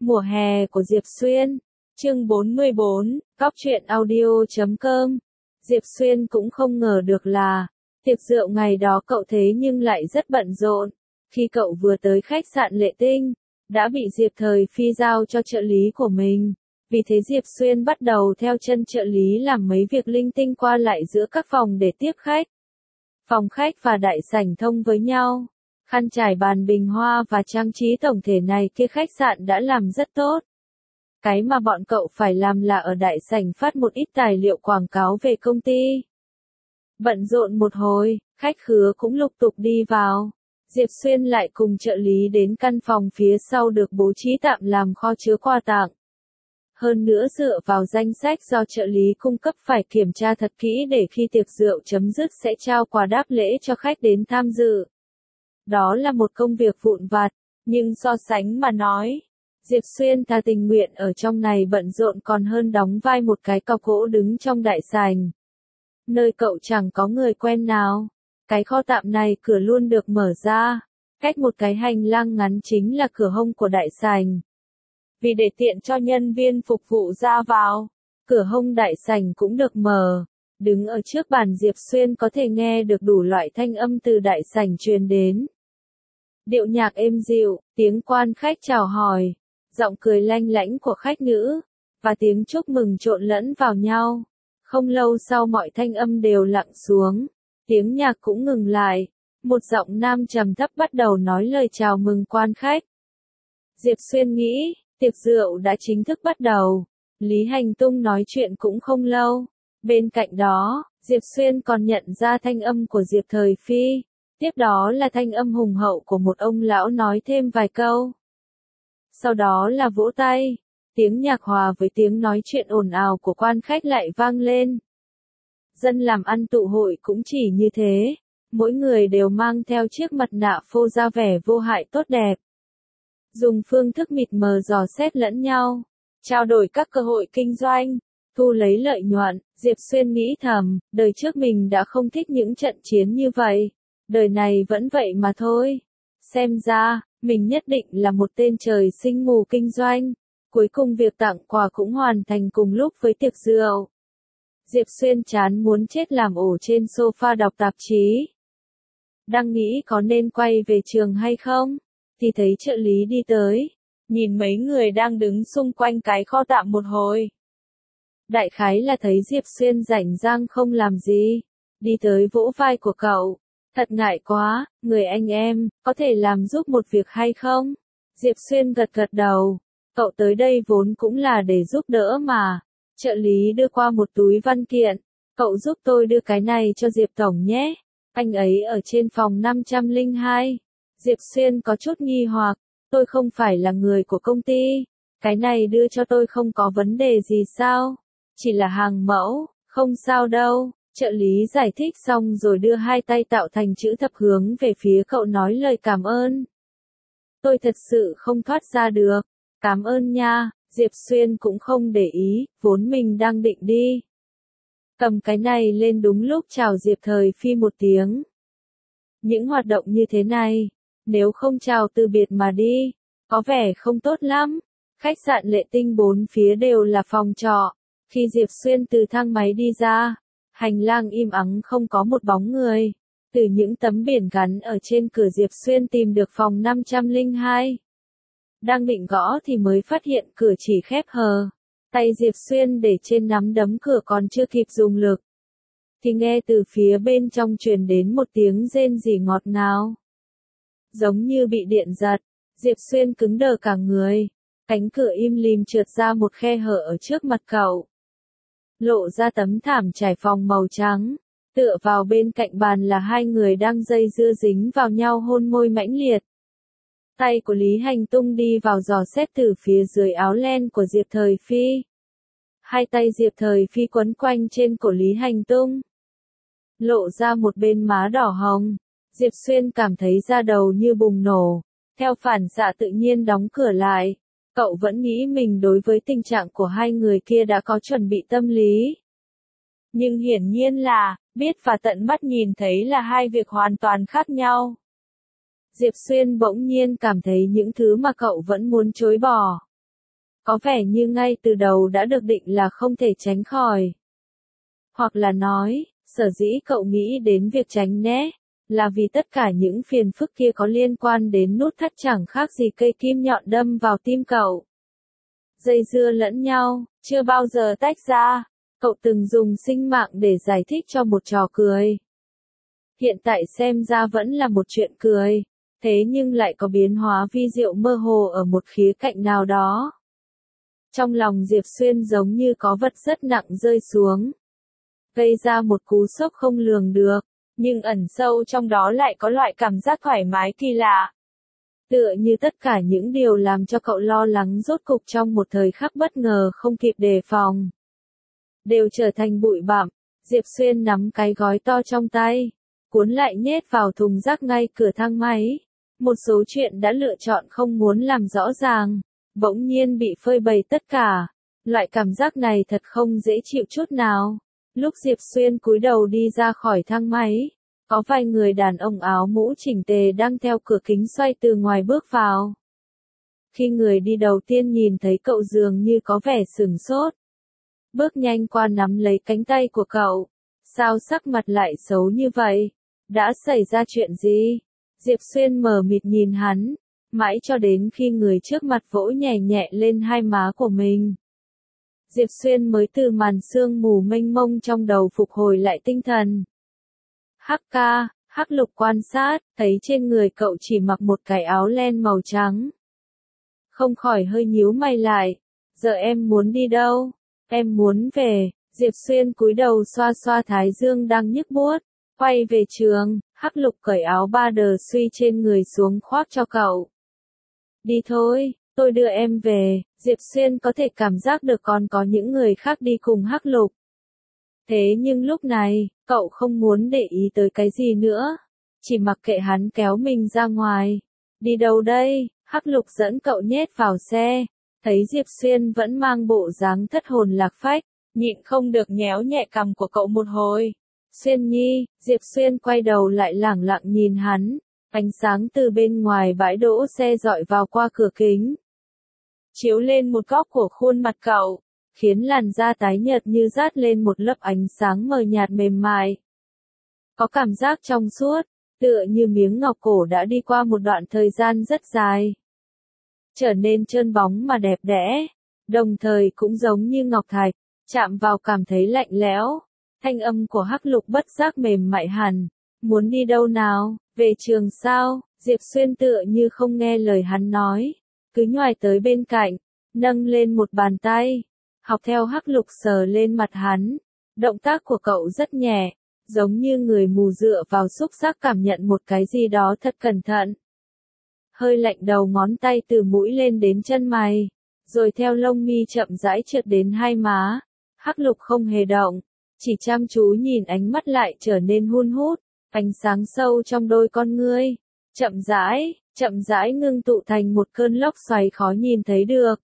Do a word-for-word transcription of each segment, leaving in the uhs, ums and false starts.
Mùa hè của Diệp Xuyên. Chương bốn mươi bốn, Cóc truyện audio chấm com. Diệp Xuyên cũng không ngờ được là, tiệc rượu ngày đó cậu thế nhưng lại rất bận rộn. Khi cậu vừa tới khách sạn Lệ Tinh, đã bị Diệp Thời Phi giao cho trợ lý của mình. Vì thế Diệp Xuyên bắt đầu theo chân trợ lý làm mấy việc linh tinh qua lại giữa các phòng để tiếp khách. Phòng khách và đại sảnh thông với nhau. Khăn trải bàn bình hoa và trang trí tổng thể này kia khách sạn đã làm rất tốt. Cái mà bọn cậu phải làm là ở đại sảnh phát một ít tài liệu quảng cáo về công ty. Bận rộn một hồi, khách khứa cũng lục tục đi vào. Diệp Xuyên lại cùng trợ lý đến căn phòng phía sau được bố trí tạm làm kho chứa quà tặng. Hơn nữa dựa vào danh sách do trợ lý cung cấp phải kiểm tra thật kỹ để khi tiệc rượu chấm dứt sẽ trao quà đáp lễ cho khách đến tham dự. Đó là một công việc vụn vặt, nhưng so sánh mà nói, Diệp Xuyên thà tình nguyện ở trong này bận rộn còn hơn đóng vai một cái cọc gỗ đứng trong đại sảnh. Nơi cậu chẳng có người quen nào. Cái kho tạm này cửa luôn được mở ra, cách một cái hành lang ngắn chính là cửa hông của đại sảnh. Vì để tiện cho nhân viên phục vụ ra vào, cửa hông đại sảnh cũng được mở. Đứng ở trước bàn Diệp Xuyên có thể nghe được đủ loại thanh âm từ đại sảnh truyền đến. Điệu nhạc êm dịu, tiếng quan khách chào hỏi, giọng cười lanh lảnh của khách nữ, và tiếng chúc mừng trộn lẫn vào nhau. Không lâu sau mọi thanh âm đều lặng xuống, tiếng nhạc cũng ngừng lại, một giọng nam trầm thấp bắt đầu nói lời chào mừng quan khách. Diệp Xuyên nghĩ, tiệc rượu đã chính thức bắt đầu. Lý Hành Tung nói chuyện cũng không lâu. Bên cạnh đó, Diệp Xuyên còn nhận ra thanh âm của Diệp Thời Phi. Tiếp đó là thanh âm hùng hậu của một ông lão nói thêm vài câu. Sau đó là vỗ tay. Tiếng nhạc hòa với tiếng nói chuyện ồn ào của quan khách lại vang lên. Dân làm ăn tụ hội cũng chỉ như thế. Mỗi người đều mang theo chiếc mặt nạ phô ra vẻ vô hại tốt đẹp. Dùng phương thức mịt mờ dò xét lẫn nhau, trao đổi các cơ hội kinh doanh, thu lấy lợi nhuận. Diệp Xuyên nghĩ thầm, đời trước mình đã không thích những trận chiến như vậy, đời này vẫn vậy mà thôi. Xem ra, mình nhất định là một tên trời sinh mù kinh doanh. Cuối cùng việc tặng quà cũng hoàn thành cùng lúc với tiệc rượu. Diệp Xuyên chán muốn chết làm ổ trên sofa đọc tạp chí. Đang nghĩ có nên quay về trường hay không? Thì thấy trợ lý đi tới, nhìn mấy người đang đứng xung quanh cái kho tạm một hồi. Đại khái là thấy Diệp Xuyên rảnh rang không làm gì, đi tới vỗ vai của cậu. Thật ngại quá, người anh em, có thể làm giúp một việc hay không? Diệp Xuyên gật gật đầu, cậu tới đây vốn cũng là để giúp đỡ mà. Trợ lý đưa qua một túi văn kiện, cậu giúp tôi đưa cái này cho Diệp Tổng nhé, anh ấy ở trên phòng năm trăm lẻ hai. Diệp Xuyên có chút nghi hoặc, tôi không phải là người của công ty, cái này đưa cho tôi không có vấn đề gì sao? Chỉ là hàng mẫu, không sao đâu. Trợ lý giải thích xong rồi đưa hai tay tạo thành chữ thập hướng về phía cậu nói lời cảm ơn. Tôi thật sự không thoát ra được, cảm ơn nha. Diệp Xuyên cũng không để ý, vốn mình đang định đi. Cầm cái này lên đúng lúc chào Diệp Thời Phi một tiếng. Những hoạt động như thế này, nếu không chào từ biệt mà đi, có vẻ không tốt lắm. Khách sạn Lệ Tinh bốn phía đều là phòng trọ. Khi Diệp Xuyên từ thang máy đi ra, hành lang im ắng không có một bóng người. Từ những tấm biển gắn ở trên cửa Diệp Xuyên tìm được phòng năm trăm lẻ hai. Đang định gõ thì mới phát hiện cửa chỉ khép hờ. Tay Diệp Xuyên để trên nắm đấm cửa còn chưa kịp dùng lực, thì nghe từ phía bên trong truyền đến một tiếng rên rỉ ngọt ngào. Giống như bị điện giật, Diệp Xuyên cứng đờ cả người. Cánh cửa im lìm trượt ra một khe hở ở trước mặt cậu. Lộ ra tấm thảm trải phòng màu trắng. Tựa vào bên cạnh bàn là hai người đang dây dưa dính vào nhau hôn môi mãnh liệt. Tay của Lý Hành Tung đi vào dò xét từ phía dưới áo len của Diệp Thời Phi. Hai tay Diệp Thời Phi quấn quanh trên cổ Lý Hành Tung. Lộ ra một bên má đỏ hồng. Diệp Xuyên cảm thấy da đầu như bùng nổ. Theo phản xạ tự nhiên đóng cửa lại. Cậu vẫn nghĩ mình đối với tình trạng của hai người kia đã có chuẩn bị tâm lý. Nhưng hiển nhiên là, biết và tận mắt nhìn thấy là hai việc hoàn toàn khác nhau. Diệp Xuyên bỗng nhiên cảm thấy những thứ mà cậu vẫn muốn chối bỏ. Có vẻ như ngay từ đầu đã được định là không thể tránh khỏi. Hoặc là nói, sở dĩ cậu nghĩ đến việc tránh né, là vì tất cả những phiền phức kia có liên quan đến nút thắt chẳng khác gì cây kim nhọn đâm vào tim cậu. Dây dưa lẫn nhau, chưa bao giờ tách ra, cậu từng dùng sinh mạng để giải thích cho một trò cười. Hiện tại xem ra vẫn là một chuyện cười, thế nhưng lại có biến hóa vi diệu mơ hồ ở một khía cạnh nào đó. Trong lòng Diệp Xuyên giống như có vật rất nặng rơi xuống, gây ra một cú sốc không lường được, nhưng ẩn sâu trong đó lại có loại cảm giác thoải mái kỳ lạ. Tựa như tất cả những điều làm cho cậu lo lắng rốt cục trong một thời khắc bất ngờ không kịp đề phòng, đều trở thành bụi bặm. Diệp Xuyên nắm cái gói to trong tay, cuốn lại nhét vào thùng rác ngay cửa thang máy. Một số chuyện đã lựa chọn không muốn làm rõ ràng, bỗng nhiên bị phơi bày tất cả. Loại cảm giác này thật không dễ chịu chút nào. Lúc Diệp Xuyên cúi đầu đi ra khỏi thang máy, có vài người đàn ông áo mũ chỉnh tề đang theo cửa kính xoay từ ngoài bước vào. Khi người đi đầu tiên nhìn thấy cậu dường như có vẻ sửng sốt, bước nhanh qua nắm lấy cánh tay của cậu. Sao sắc mặt lại xấu như vậy? Đã xảy ra chuyện gì? Diệp Xuyên mờ mịt nhìn hắn, mãi cho đến khi người trước mặt vỗ nhẹ nhẹ lên hai má của mình. Diệp Xuyên mới từ màn sương mù mênh mông trong đầu phục hồi lại tinh thần. Hắc ca, Hắc Lục quan sát, thấy trên người cậu chỉ mặc một cái áo len màu trắng. Không khỏi hơi nhíu mày lại. Giờ em muốn đi đâu? Em muốn về. Diệp Xuyên cúi đầu xoa xoa thái dương đang nhức buốt. Quay về trường, Hắc Lục cởi áo ba đờ suy trên người xuống khoác cho cậu. Đi thôi, tôi đưa em về. Diệp Xuyên có thể cảm giác được còn có những người khác đi cùng Hắc Lục. Thế nhưng lúc này, cậu không muốn để ý tới cái gì nữa, chỉ mặc kệ hắn kéo mình ra ngoài. Đi đâu đây? Hắc Lục dẫn cậu nhét vào xe, thấy Diệp Xuyên vẫn mang bộ dáng thất hồn lạc phách, nhịn không được nhéo nhẹ cằm của cậu một hồi. Xuyên nhi, Diệp Xuyên quay đầu lại lẳng lặng nhìn hắn, ánh sáng từ bên ngoài bãi đỗ xe dọi vào qua cửa kính, chiếu lên một góc của khuôn mặt cậu, khiến làn da tái nhợt như dát lên một lớp ánh sáng mờ nhạt mềm mại. Có cảm giác trong suốt, tựa như miếng ngọc cổ đã đi qua một đoạn thời gian rất dài, trở nên trơn bóng mà đẹp đẽ, đồng thời cũng giống như ngọc thạch, chạm vào cảm thấy lạnh lẽo. Thanh âm của Hắc Lục bất giác mềm mại hẳn. Muốn đi đâu nào? Về trường sao? Diệp Xuyên tựa như không nghe lời hắn nói, cứ nhoài tới bên cạnh, nâng lên một bàn tay, học theo Hắc Lục sờ lên mặt hắn. Động tác của cậu rất nhẹ, giống như người mù dựa vào xúc giác cảm nhận một cái gì đó thật cẩn thận. Hơi lạnh đầu ngón tay từ mũi lên đến chân mày, rồi theo lông mi chậm rãi trượt đến hai má. Hắc Lục không hề động, chỉ chăm chú nhìn, ánh mắt lại trở nên hun hút, ánh sáng sâu trong đôi con ngươi, chậm rãi, chậm rãi ngưng tụ thành một cơn lốc xoáy khó nhìn thấy được.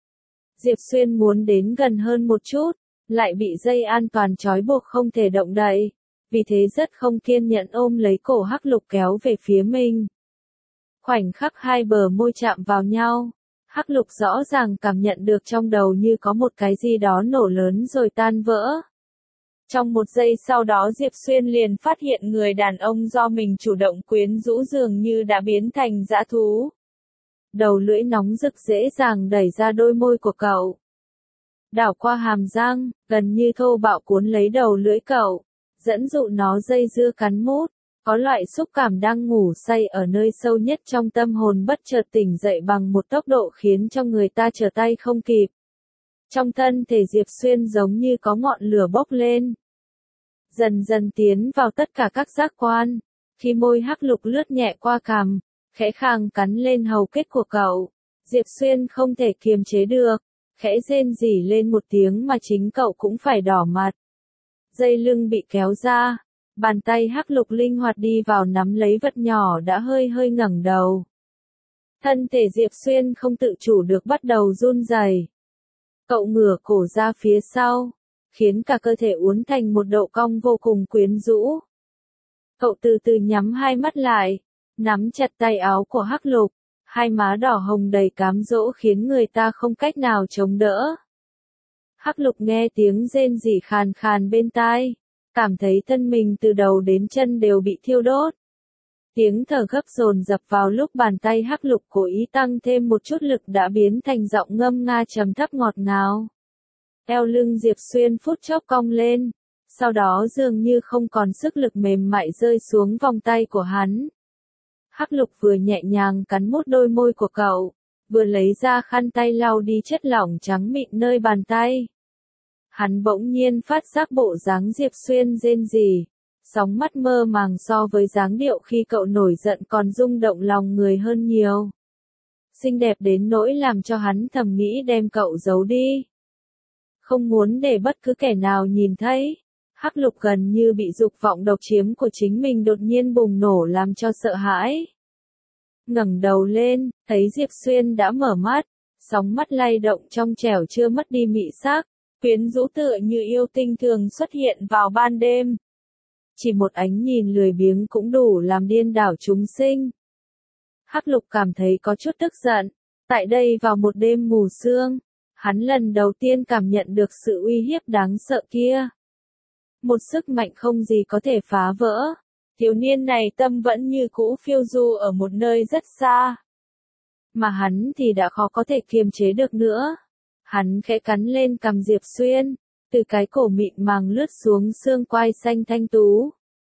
Diệp Xuyên muốn đến gần hơn một chút, lại bị dây an toàn trói buộc không thể động đậy, vì thế rất không kiên nhẫn ôm lấy cổ Hắc Lục kéo về phía mình. Khoảnh khắc hai bờ môi chạm vào nhau, Hắc Lục rõ ràng cảm nhận được trong đầu như có một cái gì đó nổ lớn rồi tan vỡ. Trong một giây sau đó Diệp Xuyên liền phát hiện người đàn ông do mình chủ động quyến rũ dường như đã biến thành dã thú. Đầu lưỡi nóng rực dễ dàng đẩy ra đôi môi của cậu, đảo qua hàm răng, gần như thô bạo cuốn lấy đầu lưỡi cậu, dẫn dụ nó dây dưa cắn mút. Có loại xúc cảm đang ngủ say ở nơi sâu nhất trong tâm hồn bất chợt tỉnh dậy bằng một tốc độ khiến cho người ta trở tay không kịp. Trong thân thể Diệp Xuyên giống như có ngọn lửa bốc lên, dần dần tiến vào tất cả các giác quan. Khi môi Hắc Lục lướt nhẹ qua cằm, khẽ khàng cắn lên hầu kết của cậu, Diệp Xuyên không thể kiềm chế được, khẽ rên rỉ lên một tiếng mà chính cậu cũng phải đỏ mặt. Dây lưng bị kéo ra, bàn tay Hắc Lục linh hoạt đi vào nắm lấy vật nhỏ đã hơi hơi ngẩng đầu. Thân thể Diệp Xuyên không tự chủ được bắt đầu run rẩy. Cậu ngửa cổ ra phía sau, khiến cả cơ thể uốn thành một độ cong vô cùng quyến rũ. Cậu từ từ nhắm hai mắt lại, nắm chặt tay áo của Hắc Lục, hai má đỏ hồng đầy cám dỗ khiến người ta không cách nào chống đỡ. Hắc Lục nghe tiếng rên rỉ khàn khàn bên tai, cảm thấy thân mình từ đầu đến chân đều bị thiêu đốt. Tiếng thở gấp dồn dập vào lúc bàn tay Hắc Lục cố ý tăng thêm một chút lực đã biến thành giọng ngâm nga trầm thấp ngọt ngào. Eo lưng Diệp Xuyên phút chốc cong lên, sau đó dường như không còn sức lực mềm mại rơi xuống vòng tay của hắn. Hắc Lục vừa nhẹ nhàng cắn mút đôi môi của cậu, vừa lấy ra khăn tay lau đi chất lỏng trắng mịn nơi bàn tay. Hắn bỗng nhiên phát giác bộ dáng Diệp Xuyên rên rỉ, sóng mắt mơ màng so với dáng điệu khi cậu nổi giận còn rung động lòng người hơn nhiều. Xinh đẹp đến nỗi làm cho hắn thầm nghĩ đem cậu giấu đi. Không muốn để bất cứ kẻ nào nhìn thấy. Hắc Lục gần như bị dục vọng độc chiếm của chính mình đột nhiên bùng nổ làm cho sợ hãi. Ngẩng đầu lên, thấy Diệp Xuyên đã mở mắt, sóng mắt lay động trong trẻo chưa mất đi mị sắc, quyến rũ tựa như yêu tinh thường xuất hiện vào ban đêm. Chỉ một ánh nhìn lười biếng cũng đủ làm điên đảo chúng sinh. Hắc Lục cảm thấy có chút tức giận, tại đây vào một đêm mù sương, hắn lần đầu tiên cảm nhận được sự uy hiếp đáng sợ kia. Một sức mạnh không gì có thể phá vỡ. Thiếu niên này tâm vẫn như cũ phiêu du ở một nơi rất xa. Mà hắn thì đã khó có thể kiềm chế được nữa. Hắn khẽ cắn lên cằm Diệp Xuyên, từ cái cổ mịn màng lướt xuống xương quai xanh thanh tú.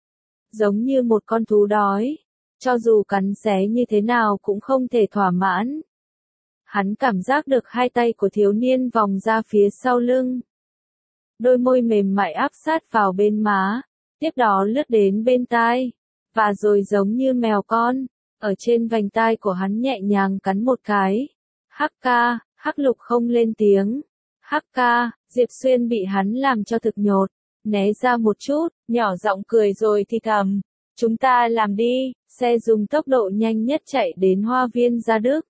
Giống như một con thú đói, cho dù cắn xé như thế nào cũng không thể thỏa mãn. Hắn cảm giác được hai tay của thiếu niên vòng ra phía sau lưng. Đôi môi mềm mại áp sát vào bên má, tiếp đó lướt đến bên tai, và rồi giống như mèo con, ở trên vành tai của hắn nhẹ nhàng cắn một cái. Hắc ca, Hắc Lục không lên tiếng. Hắc ca, Diệp Xuyên bị hắn làm cho thực nhột, né ra một chút, nhỏ giọng cười rồi thì thầm, chúng ta làm đi. Xe dùng tốc độ nhanh nhất chạy đến Hoa Viên Gia Đức.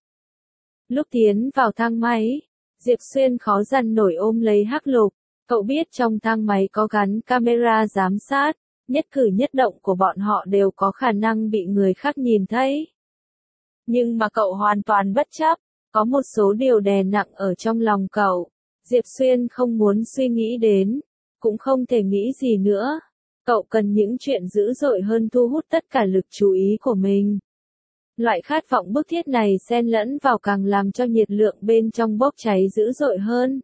Lúc tiến vào thang máy, Diệp Xuyên khó dằn nổi ôm lấy Hắc Lục. Cậu biết trong thang máy có gắn camera giám sát, nhất cử nhất động của bọn họ đều có khả năng bị người khác nhìn thấy. Nhưng mà cậu hoàn toàn bất chấp, có một số điều đè nặng ở trong lòng cậu. Diệp Xuyên không muốn suy nghĩ đến, cũng không thể nghĩ gì nữa. Cậu cần những chuyện dữ dội hơn thu hút tất cả lực chú ý của mình. Loại khát vọng bức thiết này xen lẫn vào càng làm cho nhiệt lượng bên trong bốc cháy dữ dội hơn.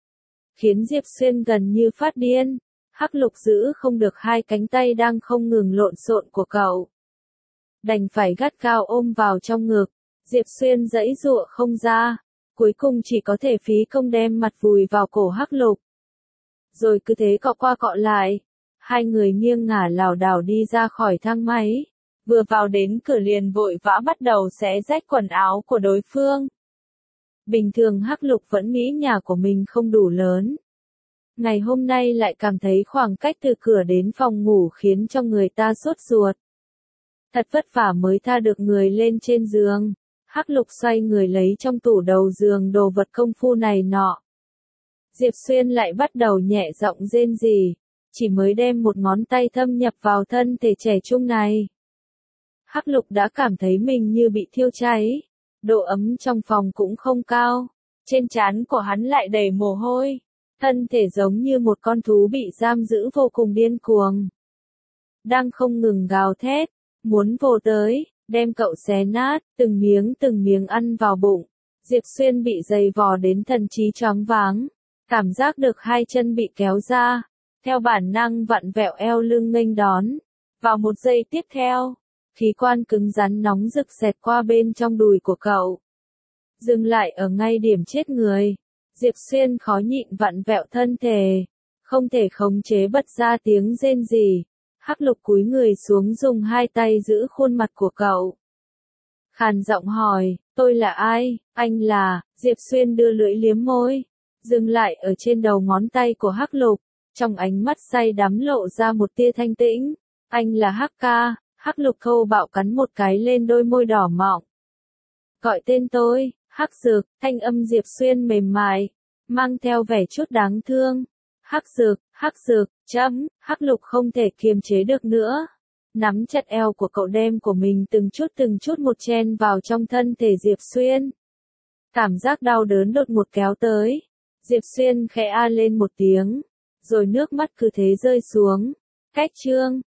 Khiến Diệp Xuyên gần như phát điên. Hắc Lục giữ không được hai cánh tay đang không ngừng lộn xộn của cậu. Đành phải gắt gao ôm vào trong ngực. Diệp Xuyên giãy giụa không ra, cuối cùng chỉ có thể phí công đem mặt vùi vào cổ Hắc Lục. Rồi cứ thế cọ qua cọ lại, hai người nghiêng ngả lảo đảo đi ra khỏi thang máy, vừa vào đến cửa liền vội vã bắt đầu xé rách quần áo của đối phương. Bình thường Hắc Lục vẫn nghĩ nhà của mình không đủ lớn. Ngày hôm nay lại cảm thấy khoảng cách từ cửa đến phòng ngủ khiến cho người ta sốt ruột. Thật vất vả mới tha được người lên trên giường. Hắc Lục xoay người lấy trong tủ đầu giường đồ vật công phu này nọ. Diệp Xuyên lại bắt đầu nhẹ giọng rên rỉ, chỉ mới đem một ngón tay thâm nhập vào thân thể trẻ trung này. Hắc Lục đã cảm thấy mình như bị thiêu cháy. Độ ấm trong phòng cũng không cao, trên trán của hắn lại đầy mồ hôi, thân thể giống như một con thú bị giam giữ vô cùng điên cuồng. Đang không ngừng gào thét, muốn vồ tới, đem cậu xé nát, từng miếng từng miếng ăn vào bụng. Diệp Xuyên bị dày vò đến thần trí choáng váng, cảm giác được hai chân bị kéo ra, theo bản năng vặn vẹo eo lưng nghênh đón. Vào một giây tiếp theo, khí quan cứng rắn nóng rực xẹt qua bên trong đùi của cậu. Dừng lại ở ngay điểm chết người. Diệp Xuyên khó nhịn vặn vẹo thân thể, không thể khống chế bật ra tiếng rên rỉ. Hắc Lục cúi người xuống dùng hai tay giữ khuôn mặt của cậu. Khàn giọng hỏi, tôi là ai? Anh là, Diệp Xuyên đưa lưỡi liếm môi, dừng lại ở trên đầu ngón tay của Hắc Lục, trong ánh mắt say đắm lộ ra một tia thanh tĩnh. Anh là Hắc ca. Hắc Lục thô bạo cắn một cái lên đôi môi đỏ mọng. Gọi tên tôi, Hắc Dược, thanh âm Diệp Xuyên mềm mại, mang theo vẻ chút đáng thương. Hắc Dược, Hắc Dược, chấm, Hắc Lục không thể kiềm chế được nữa. nắm chặt eo của cậu đem của mình từng chút từng chút một chen vào trong thân thể Diệp Xuyên. Cảm giác đau đớn đột ngột kéo tới. Diệp Xuyên khẽ a lên một tiếng, rồi nước mắt cứ thế rơi xuống. Cách chương